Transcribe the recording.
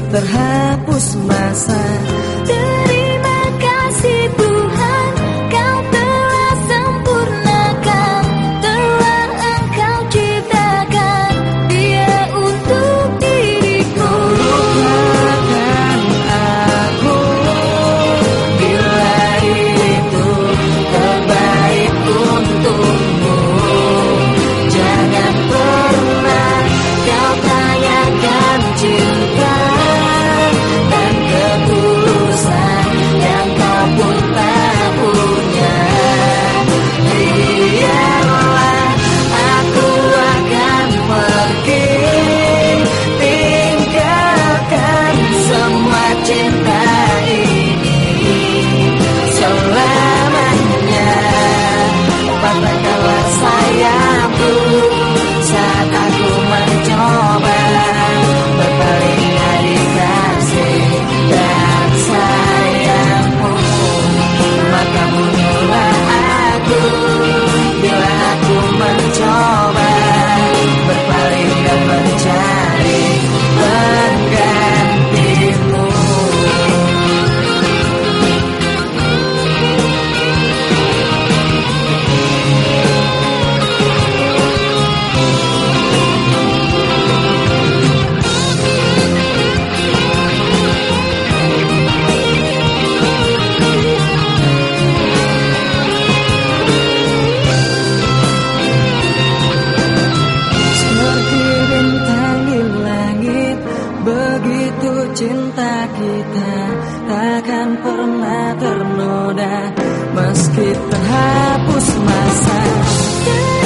terhapus masa. Terima kasih Tuhan, Kau telah sempurnakan, telah Engkau ciptakan Dia untuk diriku. Lupakan aku bila itu terbaik untukmu. Jangan pernah kau tanyakan cinta dan ketulusan yang kau pun tak punya. Biarlah aku akan pergi, tinggalkan semua cinta ini selamanya. Patahkanlah sayapku saat aku mencoba berpaling dari kasih dan sayangmu. Maka bunuhlah aku bila aku mencoba berpaling dan mencari penggantimu. Seperti bintang di langit, begitu cinta kita takkan pernah ternoda meski terhapus masa.